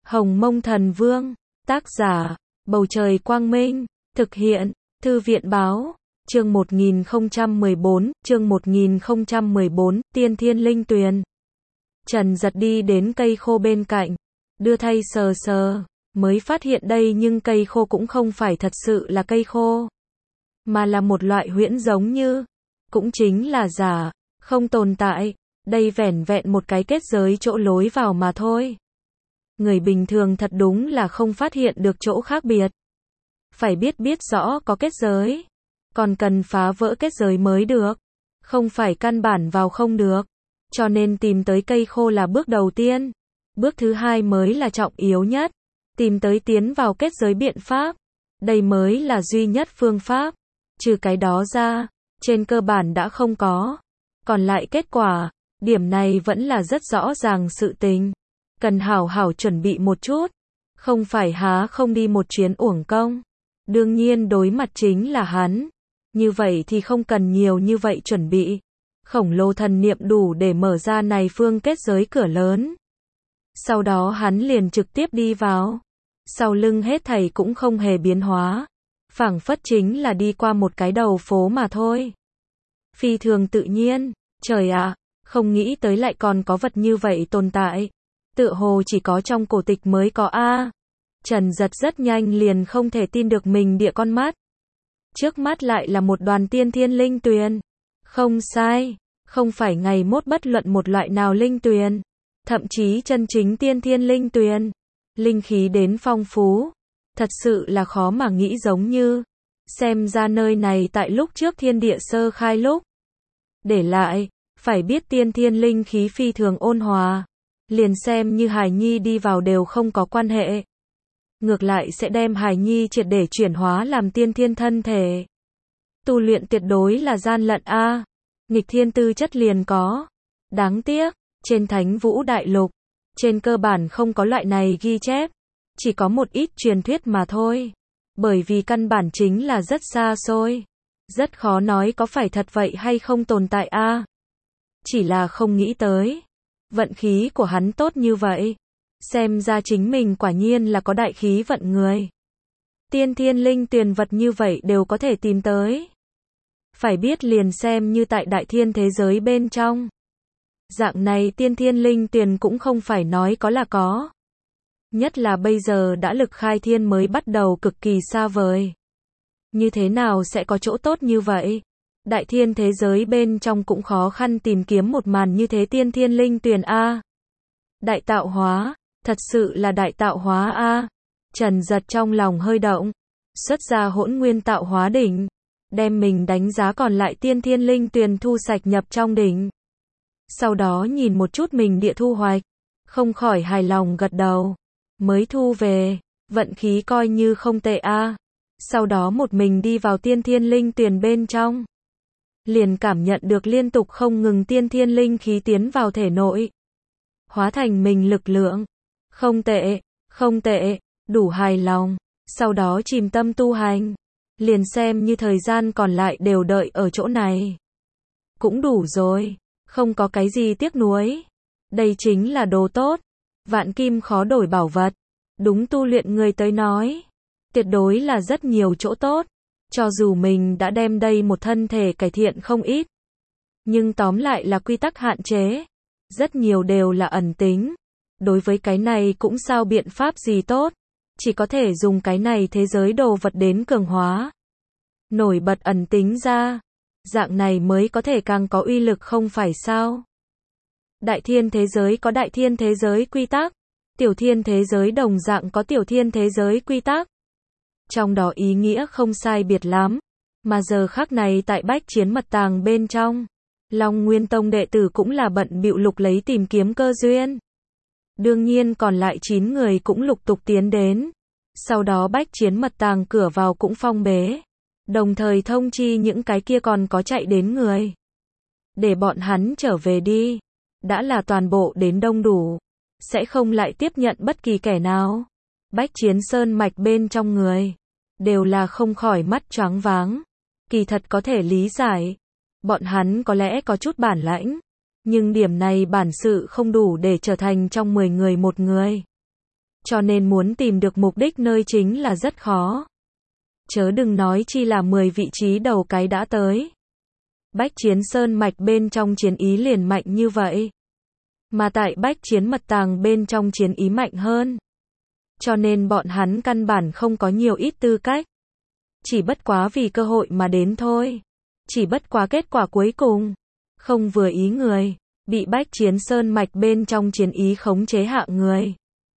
Hồng Mông Thần Vương, tác giả, Bầu Trời Quang Minh, thực hiện, Thư viện Báo, chương 1014, Tiên Thiên Linh Tuyền. Trần Giật đi đến cây khô bên cạnh, đưa tay sờ sờ, mới phát hiện đây nhưng cây khô cũng không phải thật sự là cây khô, mà là một loại huyễn giống như, cũng chính là giả, không tồn tại, đây vẻn vẹn một cái kết giới chỗ lối vào mà thôi. Người bình thường thật đúng là không phát hiện được chỗ khác biệt. Phải biết rõ có kết giới, còn cần phá vỡ kết giới mới được, không phải căn bản vào không được. Cho nên tìm tới cây khô là bước đầu tiên, bước thứ hai mới là trọng yếu nhất, tìm tới tiến vào kết giới biện pháp, đây mới là duy nhất phương pháp, trừ cái đó ra, trên cơ bản đã không có. Còn lại kết quả, điểm này vẫn là rất rõ ràng sự tình, cần hảo hảo chuẩn bị một chút, không phải há không đi một chuyến uổng công. Đương nhiên đối mặt chính là hắn, như vậy thì không cần nhiều như vậy chuẩn bị. Khổng lồ thần niệm đủ để mở ra này phương kết giới cửa lớn. Sau đó hắn liền trực tiếp đi vào. Sau lưng hết thảy cũng không hề biến hóa, phảng phất chính là đi qua một cái đầu phố mà thôi. Phi thường tự nhiên, trời ạ, không nghĩ tới lại còn có vật như vậy tồn tại. Tựa hồ chỉ có trong cổ tịch mới có a. Trần Giật rất nhanh liền không thể tin được mình địa con mắt. Trước mắt lại là một đoàn tiên thiên linh tuyền. Không sai, không phải ngày mốt bất luận một loại nào linh tuyền, thậm chí chân chính tiên thiên linh tuyền, linh khí đến phong phú, thật sự là khó mà nghĩ giống như, xem ra nơi này tại lúc trước thiên địa sơ khai lúc, để lại, phải biết tiên thiên linh khí phi thường ôn hòa, liền xem như hài nhi đi vào đều không có quan hệ. Ngược lại sẽ đem hài nhi triệt để chuyển hóa làm tiên thiên thân thể. Tu luyện tuyệt đối là gian lận a, nghịch thiên tư chất liền có. Đáng tiếc, trên Thánh Vũ Đại Lục, trên cơ bản không có loại này ghi chép, chỉ có một ít truyền thuyết mà thôi. Bởi vì căn bản chính là rất xa xôi, rất khó nói có phải thật vậy hay không tồn tại a. Chỉ là không nghĩ tới, vận khí của hắn tốt như vậy, xem ra chính mình quả nhiên là có đại khí vận người. Tiên thiên linh tuyền vật như vậy đều có thể tìm tới. Phải biết liền xem như tại đại thiên thế giới bên trong, dạng này tiên thiên linh tuyền cũng không phải nói có là có. Nhất là bây giờ đã lực khai thiên mới bắt đầu cực kỳ xa vời. Như thế nào sẽ có chỗ tốt như vậy? Đại thiên thế giới bên trong cũng khó khăn tìm kiếm một màn như thế tiên thiên linh tuyền a. Đại tạo hóa, thật sự là đại tạo hóa a. Trần Giật trong lòng hơi động, xuất ra Hỗn Nguyên Tạo Hóa đỉnh, đem mình đánh giá còn lại tiên thiên linh tuyền thu sạch nhập trong đỉnh. Sau đó nhìn một chút mình địa thu hoạch, không khỏi hài lòng gật đầu, mới thu về, vận khí coi như không tệ a. Sau đó một mình đi vào tiên thiên linh tuyền bên trong, liền cảm nhận được liên tục không ngừng tiên thiên linh khí tiến vào thể nội, hóa thành mình lực lượng. Không tệ, không tệ, đủ hài lòng. Sau đó chìm tâm tu hành, liền xem như thời gian còn lại đều đợi ở chỗ này, cũng đủ rồi, không có cái gì tiếc nuối. Đây chính là đồ tốt, vạn kim khó đổi bảo vật. Đúng tu luyện người tới nói, tuyệt đối là rất nhiều chỗ tốt. Cho dù mình đã đem đây một thân thể cải thiện không ít, nhưng tóm lại là quy tắc hạn chế, rất nhiều đều là ẩn tính. Đối với cái này cũng sao biện pháp gì tốt, chỉ có thể dùng cái này thế giới đồ vật đến cường hóa, nổi bật ẩn tính ra, dạng này mới có thể càng có uy lực không phải sao? Đại thiên thế giới có đại thiên thế giới quy tắc, tiểu thiên thế giới đồng dạng có tiểu thiên thế giới quy tắc. Trong đó ý nghĩa không sai biệt lắm, mà giờ khắc này tại Bách Chiến Mật Tàng bên trong, Long Nguyên Tông đệ tử cũng là bận bịu lục lấy tìm kiếm cơ duyên. Đương nhiên còn lại 9 người cũng lục tục tiến đến. Sau đó Bách Chiến Mật Tàng cửa vào cũng phong bế, đồng thời thông chi những cái kia còn có chạy đến người, để bọn hắn trở về đi. Đã là toàn bộ đến đông đủ, sẽ không lại tiếp nhận bất kỳ kẻ nào. Bách Chiến Sơn mạch bên trong người, đều là không khỏi mắt choáng váng. Kỳ thật có thể lý giải, bọn hắn có lẽ có chút bản lãnh, nhưng điểm này bản sự không đủ để trở thành trong 10 người một người. Cho nên muốn tìm được mục đích nơi chính là rất khó. Chớ đừng nói chi là 10 vị trí đầu cái đã tới. Bách Chiến Sơn Mạch bên trong chiến ý liền mạnh như vậy. Mà tại Bách Chiến Mật Tàng bên trong chiến ý mạnh hơn. Cho nên bọn hắn căn bản không có nhiều ít tư cách. Chỉ bất quá vì cơ hội mà đến thôi. Chỉ bất quá kết quả cuối cùng không vừa ý người, bị Bách Chiến Sơn Mạch bên trong chiến ý khống chế hạ người.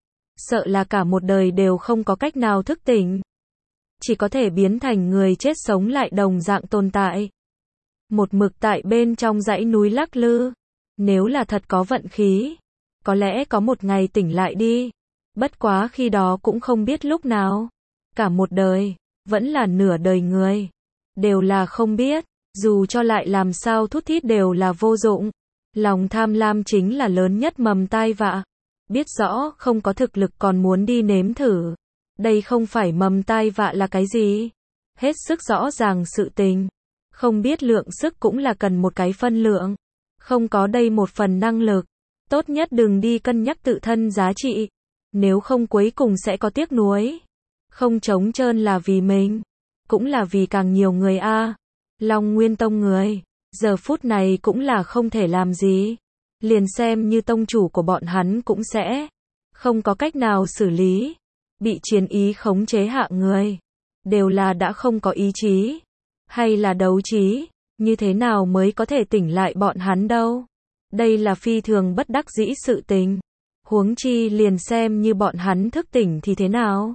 Sợ là cả một đời đều không có cách nào thức tỉnh. Chỉ có thể biến thành người chết sống lại đồng dạng tồn tại. Một mực tại bên trong dãy núi lắc lư. Nếu là thật có vận khí, có lẽ có một ngày tỉnh lại đi. Bất quá khi đó cũng không biết lúc nào. Cả một đời, vẫn là nửa đời người. Đều là không biết, dù cho lại làm sao thút thít đều là vô dụng. Lòng tham lam chính là lớn nhất mầm tai vạ. Biết rõ không có thực lực còn muốn đi nếm thử. Đây không phải mầm tai vạ là cái gì? Hết sức rõ ràng sự tình. Không biết lượng sức cũng là cần một cái phân lượng. Không có đây một phần năng lực. Tốt nhất đừng đi cân nhắc tự thân giá trị. Nếu không cuối cùng sẽ có tiếc nuối. Không trống trơn là vì mình. Cũng là vì càng nhiều người a. Long Nguyên Tông người. Giờ phút này cũng là không thể làm gì. Liền xem như tông chủ của bọn hắn cũng sẽ không có cách nào xử lý. Bị chiến ý khống chế hạ người. Đều là đã không có ý chí. Hay là đấu trí. Như thế nào mới có thể tỉnh lại bọn hắn đâu. Đây là phi thường bất đắc dĩ sự tình. Huống chi liền xem như bọn hắn thức tỉnh thì thế nào.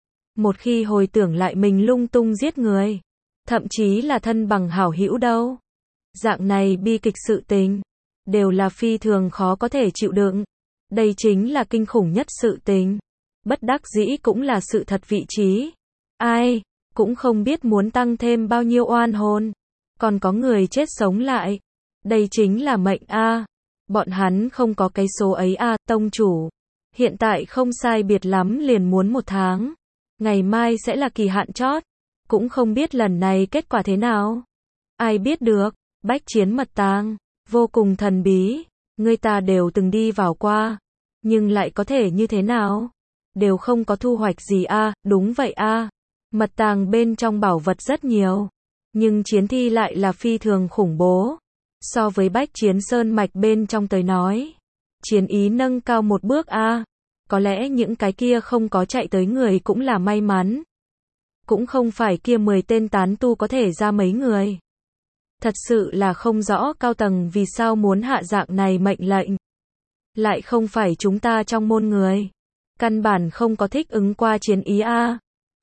Một khi hồi tưởng lại mình lung tung giết người. Thậm chí là thân bằng hảo hữu đâu. Dạng này bi kịch sự tình. Đều là phi thường khó có thể chịu đựng. Đây chính là kinh khủng nhất sự tình. Bất đắc dĩ cũng là sự thật vị trí. Ai cũng không biết muốn tăng thêm bao nhiêu oan hồn. Còn có người chết sống lại. Đây chính là mệnh a. Bọn hắn không có cái số ấy a, tông chủ. Hiện tại không sai biệt lắm liền muốn 1 tháng. Ngày mai sẽ là kỳ hạn chót. Cũng không biết lần này kết quả thế nào. Ai biết được. Bách Chiến Mật Tàng vô cùng thần bí. Người ta đều từng đi vào qua. Nhưng lại có thể như thế nào? Đều không có thu hoạch gì a. Đúng vậy a. Mật tàng bên trong bảo vật rất nhiều. Nhưng chiến thi lại là phi thường khủng bố. So với Bách Chiến Sơn Mạch bên trong tới nói. Chiến ý nâng cao một bước a. Có lẽ những cái kia không có chạy tới người cũng là may mắn. Cũng không phải kia 10 tên tán tu có thể ra mấy người. Thật sự là không rõ cao tầng vì sao muốn hạ dạng này mệnh lệnh. Lại không phải chúng ta trong môn người. Căn bản không có thích ứng qua chiến ý a.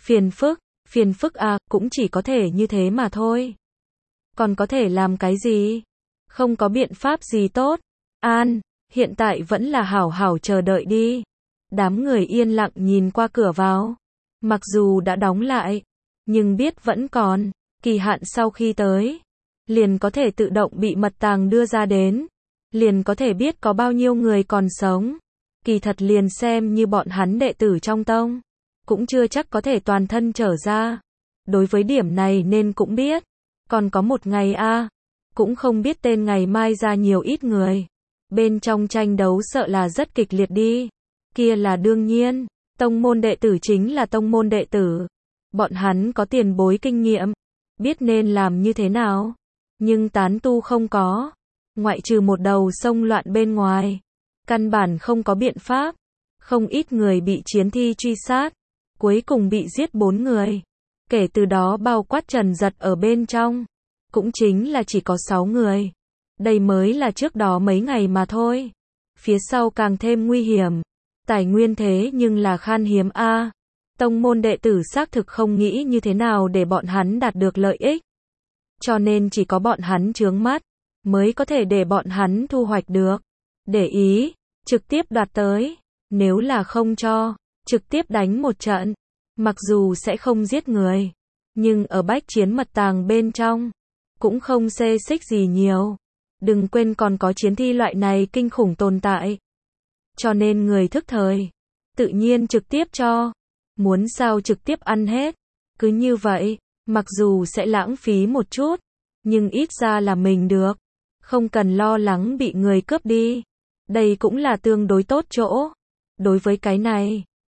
Phiền phức a, cũng chỉ có thể như thế mà thôi. Còn có thể làm cái gì? Không có biện pháp gì tốt. Hiện tại vẫn là hảo hảo chờ đợi đi. Đám người yên lặng nhìn qua cửa vào. Mặc dù đã đóng lại, nhưng biết vẫn còn. Kỳ hạn sau khi tới, liền có thể tự động bị mật tàng đưa ra đến. Liền có thể biết có bao nhiêu người còn sống. Kỳ thật liền xem như bọn hắn đệ tử trong tông. Cũng chưa chắc có thể toàn thân trở ra. Đối với điểm này nên cũng biết. Còn có một ngày a. Cũng không biết tên ngày mai ra nhiều ít người. Bên trong tranh đấu sợ là rất kịch liệt đi. Kia là đương nhiên. Tông môn đệ tử chính là tông môn đệ tử. Bọn hắn có tiền bối kinh nghiệm. Biết nên làm như thế nào. Nhưng tán tu không có. Ngoại trừ một đầu sông loạn bên ngoài. Căn bản không có biện pháp. Không ít người bị chiến thi truy sát. Cuối cùng bị giết 4 người. Kể từ đó bao quát Trần Giật ở bên trong. Cũng chính là chỉ có 6 người. Đây mới là trước đó mấy ngày mà thôi. Phía sau càng thêm nguy hiểm. Tài nguyên thế nhưng là khan hiếm a. Tông môn đệ tử xác thực không nghĩ như thế nào để bọn hắn đạt được lợi ích. Cho nên chỉ có bọn hắn chướng mắt. Mới có thể để bọn hắn thu hoạch được. Để ý. Trực tiếp đoạt tới. Nếu là không cho. Trực tiếp đánh một trận. Mặc dù sẽ không giết người. Nhưng ở Bách Chiến Mật Tàng bên trong. Cũng không xê xích gì nhiều. Đừng quên còn có chiến thi loại này kinh khủng tồn tại. Cho nên người thức thời. Tự nhiên trực tiếp cho. Muốn sao trực tiếp ăn hết. Cứ như vậy. Mặc dù sẽ lãng phí một chút. Nhưng ít ra là mình được. Không cần lo lắng bị người cướp đi. Đây cũng là tương đối tốt chỗ. Đối với cái này.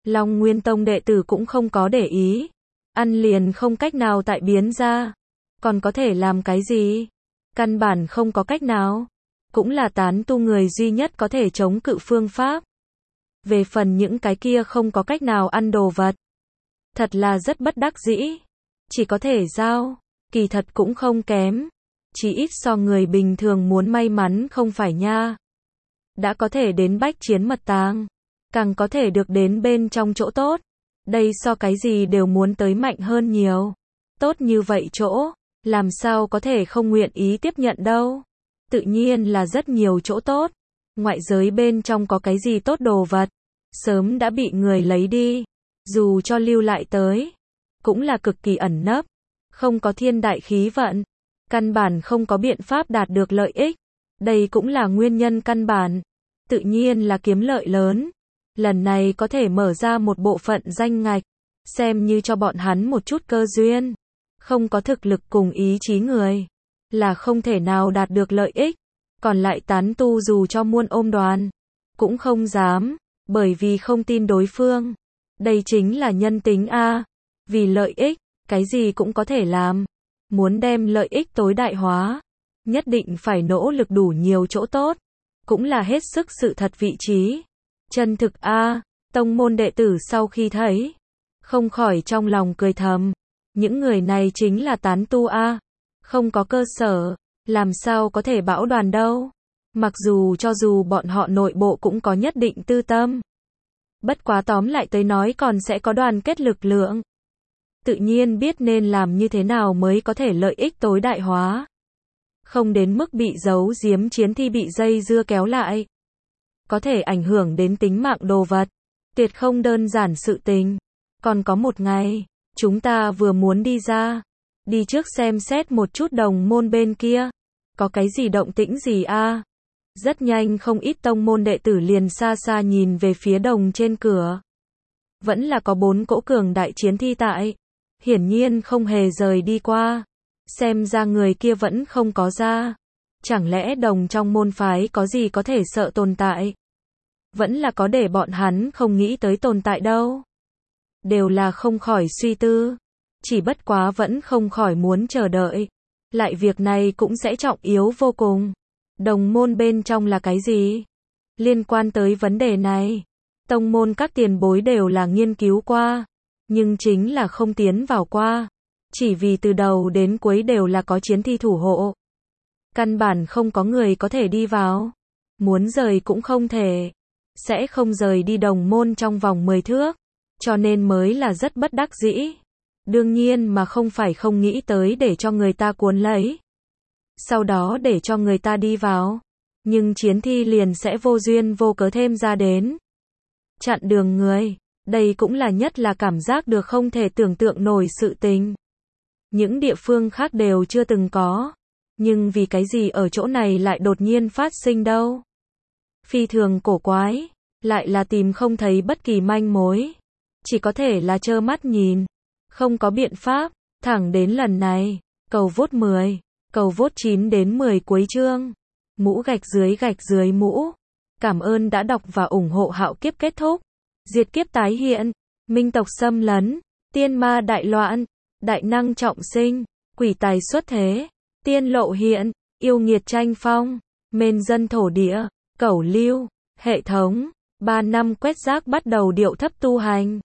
Long Nguyên Tông đệ tử cũng không có để ý. Ăn liền không cách nào tại biến ra. Còn có thể làm cái gì? Căn bản không có cách nào. Cũng là tán tu người duy nhất có thể chống cự phương pháp. Về phần những cái kia không có cách nào ăn đồ vật. Thật là rất bất đắc dĩ. Chỉ có thể giao. Kỳ thật cũng không kém. Chỉ ít so người bình thường muốn may mắn không phải nha. Đã có thể đến bách chiến mật tàng. Càng có thể được đến bên trong chỗ tốt. Đây so cái gì đều muốn tới mạnh hơn nhiều. Tốt như vậy chỗ. Làm sao có thể không nguyện ý tiếp nhận đâu. Tự nhiên là rất nhiều chỗ tốt. Ngoại giới bên trong có cái gì tốt đồ vật. Sớm đã bị người lấy đi. Dù cho lưu lại tới. Cũng là cực kỳ ẩn nấp. Không có thiên đại khí vận. Căn bản không có biện pháp đạt được lợi ích. Đây cũng là nguyên nhân căn bản. Tự nhiên là kiếm lợi lớn. Lần này có thể mở ra một bộ phận danh ngạch. Xem như cho bọn hắn một chút cơ duyên. Không có thực lực cùng ý chí người. Là không thể nào đạt được lợi ích. Còn lại tán tu dù cho muôn ôm đoàn. Cũng không dám. Bởi vì không tin đối phương. Đây chính là nhân tính a. Vì lợi ích. Cái gì cũng có thể làm. Muốn đem lợi ích tối đại hóa. Nhất định phải nỗ lực đủ nhiều chỗ tốt. Cũng là hết sức sự thật vị trí. Chân thực a. Tông môn đệ tử sau khi thấy. Không khỏi trong lòng cười thầm. Những người này chính là tán tu a. Không có cơ sở. Làm sao có thể bão đoàn đâu. Mặc dù cho dù bọn họ nội bộ cũng có nhất định tư tâm. Bất quá tóm lại tới nói còn sẽ có đoàn kết lực lượng. Tự nhiên biết nên làm như thế nào mới có thể lợi ích tối đại hóa. Không đến mức bị giấu giếm chiến thi bị dây dưa kéo lại. Có thể ảnh hưởng đến tính mạng đồ vật. Tuyệt không đơn giản sự tình. Còn có một ngày, chúng ta vừa muốn đi ra. Đi trước xem xét một chút đồng môn bên kia. Có cái gì động tĩnh gì a? Rất nhanh không ít tông môn đệ tử liền xa xa nhìn về phía đồng trên cửa. Vẫn là có 4 cỗ cường đại chiến thi tại. Hiển nhiên không hề rời đi qua. Xem ra người kia vẫn không có ra. Chẳng lẽ đồng trong môn phái có gì có thể sợ tồn tại? Vẫn là có để bọn hắn không nghĩ tới tồn tại đâu. Đều là không khỏi suy tư. Chỉ bất quá vẫn không khỏi muốn chờ đợi. Lại việc này cũng sẽ trọng yếu vô cùng. Đồng môn bên trong là cái gì? Liên quan tới vấn đề này, tông môn các tiền bối đều là nghiên cứu qua. Nhưng chính là không tiến vào qua. Chỉ vì từ đầu đến cuối đều là có chiến thi thủ hộ. Căn bản không có người có thể đi vào. Muốn rời cũng không thể. Sẽ không rời đi đồng môn trong vòng 10 thước. Cho nên mới là rất bất đắc dĩ. Đương nhiên mà không phải không nghĩ tới để cho người ta cuốn lấy. Sau đó để cho người ta đi vào. Nhưng chiến thi liền sẽ vô duyên vô cớ thêm ra đến. Chặn đường người. Đây cũng là nhất là cảm giác được không thể tưởng tượng nổi sự tình. Những địa phương khác đều chưa từng có. Nhưng vì cái gì ở chỗ này lại đột nhiên phát sinh đâu? Phi thường cổ quái. Lại là tìm không thấy bất kỳ manh mối. Chỉ có thể là trơ mắt nhìn. Không có biện pháp. Thẳng đến lần này. Cầu vote 10. Cầu vote 9 đến 10 cuối chương. Mũ gạch dưới mũ. Cảm ơn đã đọc và ủng hộ Hạo Kiếp kết thúc. Diệt kiếp tái hiện. Minh tộc xâm lấn. Tiên ma đại loạn. Đại năng trọng sinh. Quỷ tài xuất thế. Tiên lộ hiện. Yêu nghiệt tranh phong. Mên dân thổ địa. Cẩu lưu. Hệ thống. 3 năm quét rác bắt đầu điệu thấp tu hành.